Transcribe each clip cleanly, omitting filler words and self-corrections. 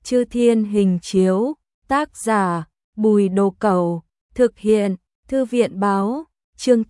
Chư Thiên Hình Chiếu, tác giả, Bùi Đồ Cẩu, thực hiện, Thư viện Báo, chương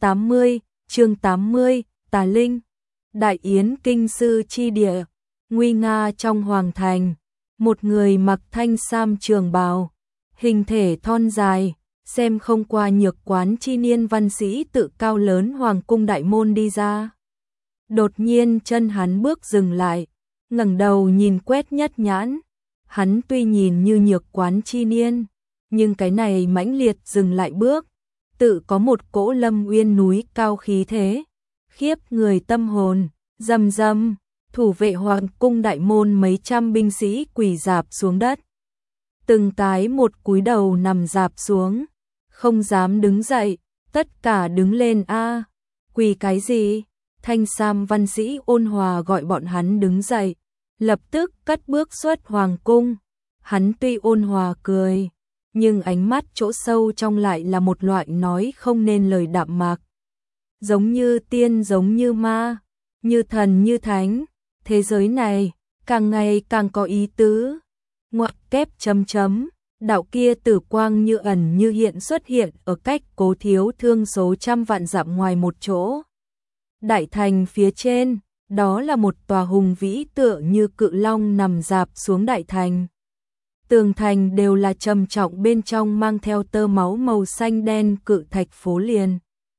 80, Tà Linh, Đại Yến Kinh Sư Chi Địa, nguy nga trong hoàng thành, một người mặc thanh sam trường bào, hình thể thon dài, xem không qua nhược quán chi niên văn sĩ tự cao lớn hoàng cung đại môn đi ra. Đột nhiên chân hắn bước dừng lại, ngẩng đầu nhìn quét nhất nhãn, hắn tuy nhìn như nhược quán chi niên, nhưng cái này mãnh liệt dừng lại bước, tự có một cỗ lâm uyên núi cao khí thế, khiếp người tâm hồn, rầm rầm, thủ vệ hoàng cung đại môn mấy trăm binh sĩ quỳ rạp xuống đất. Từng cái một cúi đầu nằm rạp xuống, không dám đứng dậy, tất cả đứng lên a. Quỳ cái gì? Thanh sam văn sĩ ôn hòa gọi bọn hắn đứng dậy, lập tức cất bước xuất hoàng cung. Hắn tuy ôn hòa cười, nhưng ánh mắt chỗ sâu trong lại là một loại nói không nên lời đạm mạc. Giống như tiên giống như ma, như thần như thánh, thế giới này càng ngày càng có ý tứ. Ngoặc kép chấm chấm, đạo kia tử quang như ẩn như hiện xuất hiện ở cách Cố Thiếu Thương số trăm vạn dặm ngoài một chỗ. Đại thành phía trên, đó là một tòa hùng vĩ tựa như cự long nằm rạp xuống đại thành. Tường thành đều là trầm trọng, bên trong mang theo tơ máu màu xanh đen cự thạch phố liền.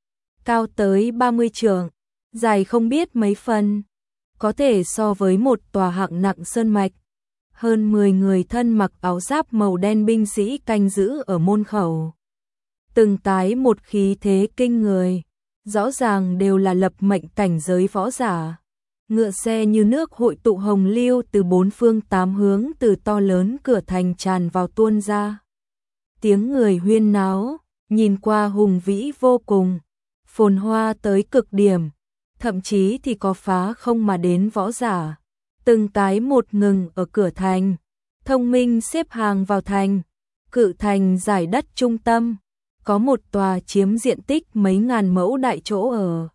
Cao tới 30 trượng, dài không biết mấy phần, có thể so với một tòa hạng nặng sơn mạch. Hơn 10 người thân mặc áo giáp màu đen binh sĩ canh giữ ở môn khẩu. Từng tái một khí thế kinh người, rõ ràng đều là lập mệnh cảnh giới võ giả. Ngựa xe như nước hội tụ hồng lưu từ bốn phương tám hướng, từ to lớn cửa thành tràn vào tuôn ra. Tiếng người huyên náo, nhìn qua hùng vĩ vô cùng, phồn hoa tới cực điểm, thậm chí thì có phá không mà đến võ giả. Từng cái một ngừng ở cửa thành, thông minh xếp hàng vào thành. Cự thành giải đất trung tâm, có một tòa chiếm diện tích mấy ngàn mẫu đại chỗ ở.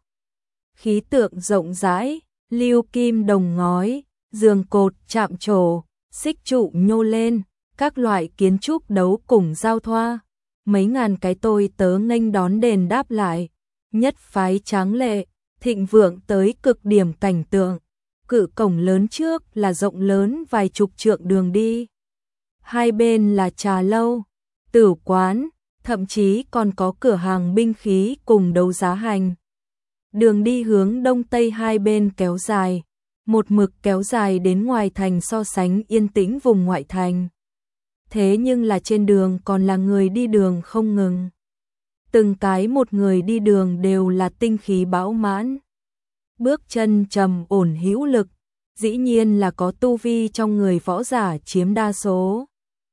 Khí tượng rộng rãi, lưu kim đồng ngói, giường cột chạm trổ, xích trụ nhô lên, các loại kiến trúc đấu cùng giao thoa. Mấy ngàn cái tôi tớ nghênh đón đền đáp lại, nhất phái tráng lệ, thịnh vượng tới cực điểm cảnh tượng. Cự cổng lớn trước là rộng lớn vài chục trượng đường đi. Hai bên là trà lâu, tử quán, thậm chí còn có cửa hàng binh khí cùng đấu giá hành. Đường đi hướng đông tây hai bên kéo dài, một mực kéo dài đến ngoài thành, so sánh yên tĩnh vùng ngoại thành. Thế nhưng là trên đường còn là người đi đường không ngừng. Từng cái một người đi đường đều là tinh khí bão mãn. Bước chân trầm ổn hữu lực, dĩ nhiên là có tu vi trong người võ giả chiếm đa số.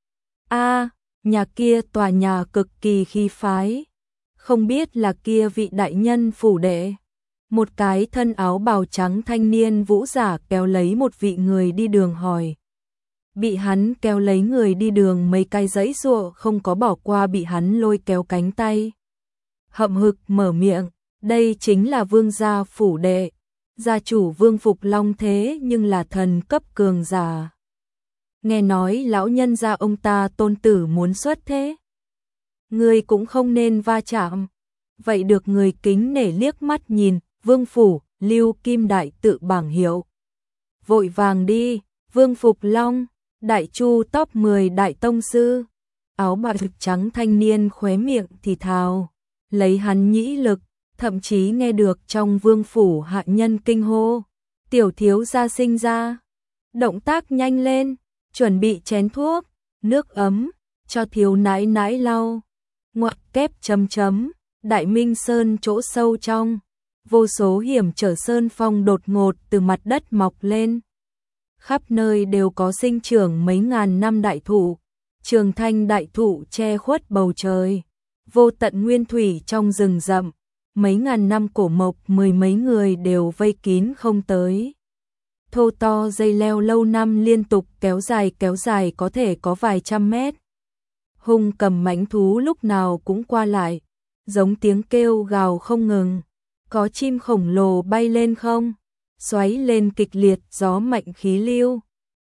Nhà kia tòa nhà cực kỳ khí phái, không biết là kia vị đại nhân phủ đệ. Một cái thân áo bào trắng thanh niên vũ giả kéo lấy một vị người đi đường hỏi. Bị hắn kéo lấy người đi đường mấy cái giãy giụa không có bỏ qua, bị hắn lôi kéo cánh tay. Hậm hực mở miệng, đây chính là vương gia phủ đệ. Gia chủ Vương Phục Long thế nhưng là thần cấp cường giả. Nghe nói lão nhân gia ông ta tôn tử muốn xuất thế. Người cũng không nên va chạm. Vậy được người kính nể liếc mắt nhìn, Vương Phủ, Lưu Kim Đại tự bảng hiệu. Vội vàng đi, Vương Phục Long, Đại Chu top 10 đại tông sư. Áo bào trắng thanh niên khóe miệng thì thào, lấy hắn nhĩ lực. Thậm chí nghe được trong vương phủ hạ nhân kinh hô, tiểu thiếu gia sinh ra. Động tác nhanh lên, chuẩn bị chén thuốc, nước ấm, cho thiếu nãi nãi lau. Ngoặc kép chấm chấm, Đại Minh Sơn chỗ sâu trong, vô số hiểm trở sơn phong đột ngột từ mặt đất mọc lên. Khắp nơi đều có sinh trưởng mấy ngàn năm đại thụ, trường thanh đại thụ che khuất bầu trời, vô tận nguyên thủy trong rừng rậm. Mấy ngàn năm cổ mộc, mười mấy người đều vây kín không tới. Thô to dây leo lâu năm liên tục kéo dài có thể có vài trăm mét. Hung cầm mãnh thú lúc nào cũng qua lại, giống tiếng kêu gào không ngừng. Có chim khổng lồ bay lên không, xoáy lên kịch liệt, gió mạnh khí lưu,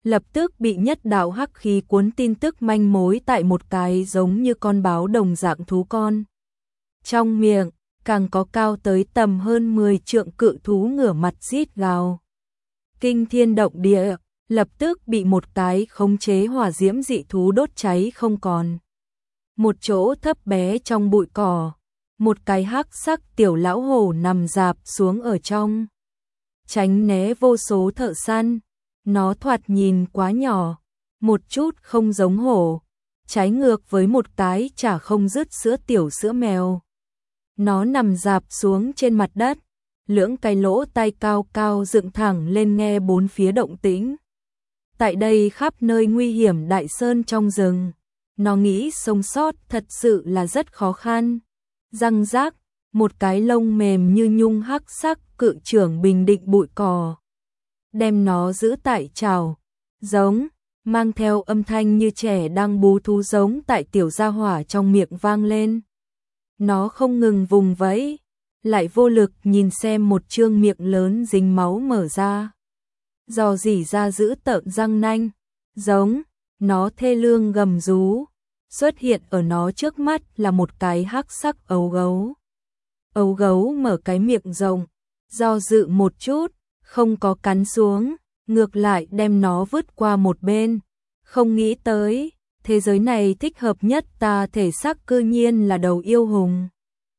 lập tức bị nhất đạo hắc khí cuốn tin tức manh mối tại một cái giống như con báo đồng dạng thú con. Trong miệng, càng có cao tới tầm hơn 10 trượng cự thú ngửa mặt rít gào. Kinh thiên động địa, lập tức bị một cái khống chế hỏa diễm dị thú đốt cháy không còn. Một chỗ thấp bé trong bụi cỏ, một cái hắc sắc tiểu lão hổ nằm rạp xuống ở trong. Tránh né vô số thợ săn, nó thoạt nhìn quá nhỏ, một chút không giống hổ, trái ngược với một cái chả không dứt sữa tiểu sữa mèo. Nó nằm rạp xuống trên mặt đất, lưỡng cái lỗ tai cao cao dựng thẳng lên nghe bốn phía động tĩnh. Tại đây khắp nơi nguy hiểm đại sơn trong rừng, nó nghĩ sống sót thật sự là rất khó khăn. Răng rác, một cái lông mềm như nhung hắc sắc cự trưởng bình định bụi cỏ. Đem nó giữ tại chảo, giống, mang theo âm thanh như trẻ đang bú thú giống tại tiểu gia hỏa trong miệng vang lên. Nó không ngừng vùng vẫy, lại vô lực nhìn xem một trương miệng lớn dính máu mở ra. Dò dỉ ra giữ tợn răng nanh, giống, nó thê lương gầm rú. Xuất hiện ở nó trước mắt là một cái hắc sắc ấu gấu. Ấu gấu mở cái miệng rộng, do dự một chút, không có cắn xuống, ngược lại đem nó vứt qua một bên. Không nghĩ tới, thế giới này thích hợp nhất ta thể xác cư nhiên là đầu yêu hùng.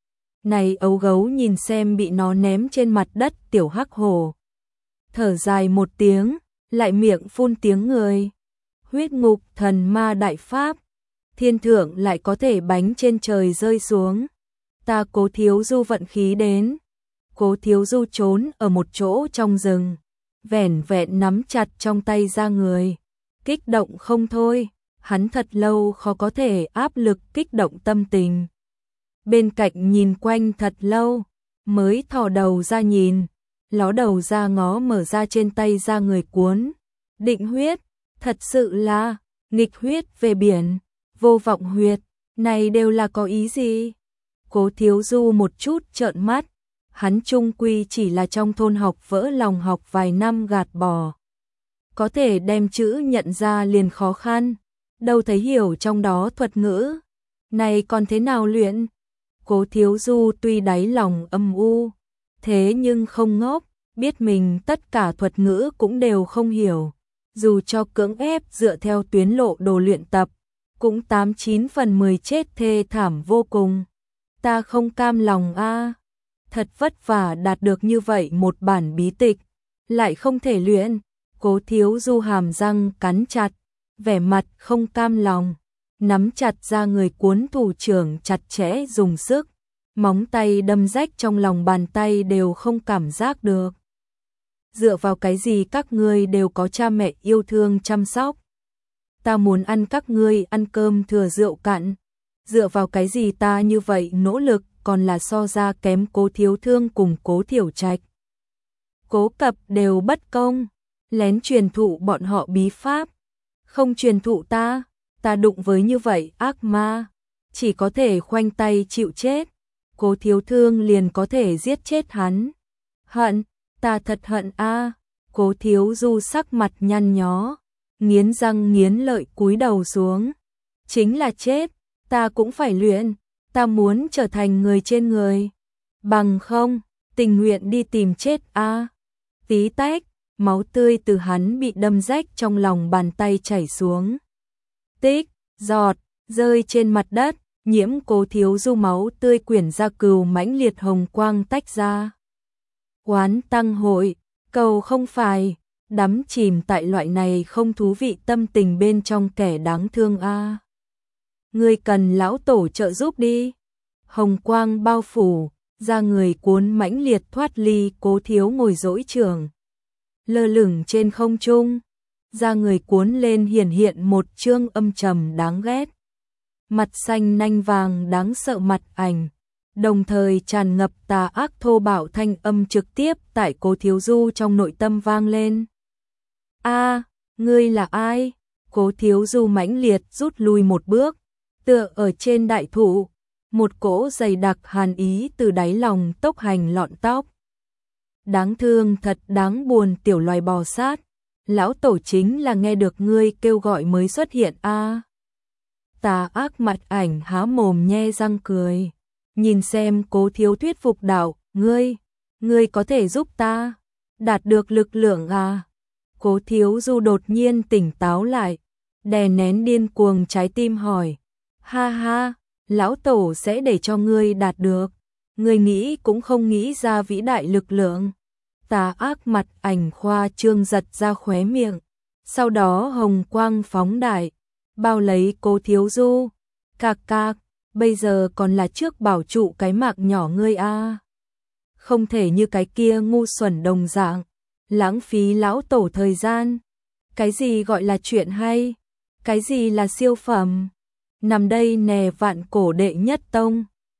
Này ấu gấu nhìn xem bị nó ném trên mặt đất tiểu hắc hổ. Thở dài một tiếng, lại miệng phun tiếng người. Huyết ngục thần ma đại pháp, thiên thượng lại có thể bánh trên trời rơi xuống. Ta Cố Thiếu Du vận khí đến. Cố Thiếu Du trốn ở một chỗ trong rừng, vẻn vẹn nắm chặt trong tay ra người. Kích động không thôi, hắn thật lâu khó có thể áp lực kích động tâm tình. Bên cạnh nhìn quanh thật lâu, mới thò đầu ra nhìn, ló đầu ra ngó mở ra trên tay ra người cuốn. Định huyết, thật sự là, nghịch huyết về biển, vô vọng huyệt, này đều là có ý gì? Cố Thiếu Du một chút trợn mắt, hắn chung quy chỉ là trong thôn học vỡ lòng học vài năm gạt bỏ. Có thể đem chữ nhận ra liền khó khăn, đâu thấy hiểu trong đó thuật ngữ. Này còn thế nào luyện? Cố Thiếu Du tuy đáy lòng âm u, thế nhưng không ngốc, biết mình tất cả thuật ngữ cũng đều không hiểu. Dù cho cưỡng ép dựa theo tuyến lộ đồ luyện tập, cũng 89 phần 10 chết thê thảm vô cùng. Ta không cam lòng a, thật vất vả đạt được như vậy một bản bí tịch, lại không thể luyện. Cố Thiếu Du hàm răng cắn chặt, vẻ mặt không cam lòng, nắm chặt ra người cuốn thủ trưởng chặt chẽ dùng sức, móng tay đâm rách trong lòng bàn tay đều không cảm giác được. Dựa vào cái gì các ngươi đều có cha mẹ yêu thương chăm sóc? Ta muốn ăn các ngươi ăn cơm thừa rượu cạn. Dựa vào cái gì ta như vậy nỗ lực còn là so ra kém Cố Thiếu Thương cùng Cố Thiểu Trạch. Cố Cập đều bất công, lén truyền thụ bọn họ bí pháp. Không truyền thụ ta đụng với như vậy ác ma, chỉ có thể khoanh tay chịu chết. Cố Thiếu Thương liền có thể giết chết hắn. Hận, ta thật hận a. Cố Thiếu Du sắc mặt nhăn nhó, nghiến răng nghiến lợi cúi đầu xuống. Chính là chết, ta cũng phải luyện, ta muốn trở thành người trên người. Bằng không, tình nguyện đi tìm chết a. Tí tách, máu tươi từ hắn bị đâm rách trong lòng bàn tay chảy xuống. Tích, giọt, rơi trên mặt đất, nhiễm Cố Thiếu Du máu tươi quyển ra cừu mãnh liệt hồng quang tách ra. Quán tăng hội, cầu không phải, đắm chìm tại loại này không thú vị tâm tình bên trong kẻ đáng thương a. Ngươi cần lão tổ trợ giúp đi. Hồng quang bao phủ, ra người cuốn mãnh liệt thoát ly Cố Thiếu ngồi dỗi trường. Lơ lửng trên không trung, ra người cuốn lên hiển hiện một chương âm trầm đáng ghét. Mặt xanh nanh vàng đáng sợ mặt ảnh, đồng thời tràn ngập tà ác thô bạo thanh âm trực tiếp tại Cố Thiếu Du trong nội tâm vang lên. A, ngươi là ai? Cố Thiếu Du mãnh liệt rút lui một bước, tựa ở trên đại thụ, một cỗ dày đặc hàn ý từ đáy lòng tốc hành lọn tóc. Đáng thương thật đáng buồn tiểu loài bò sát, lão tổ chính là nghe được ngươi kêu gọi mới xuất hiện a. Tà ác mặt ảnh há mồm nhe răng cười, nhìn xem Cố Thiếu thuyết phục đạo, ngươi có thể giúp ta đạt được lực lượng à? Cố Thiếu Du đột nhiên tỉnh táo lại, đè nén điên cuồng trái tim hỏi, ha ha, lão tổ sẽ để cho ngươi đạt được, ngươi nghĩ cũng không nghĩ ra vĩ đại lực lượng. Tà ác mặt ảnh khoa trương giật ra khóe miệng, sau đó hồng quang phóng đại, bao lấy Cố Thiếu Du, cạc cạc, bây giờ còn là trước bảo trụ cái mạc nhỏ ngươi a. Không thể như cái kia ngu xuẩn đồng dạng, lãng phí lão tổ thời gian. Cái gì gọi là chuyện hay? Cái gì là siêu phẩm? Nằm đây nè vạn cổ đệ nhất tông.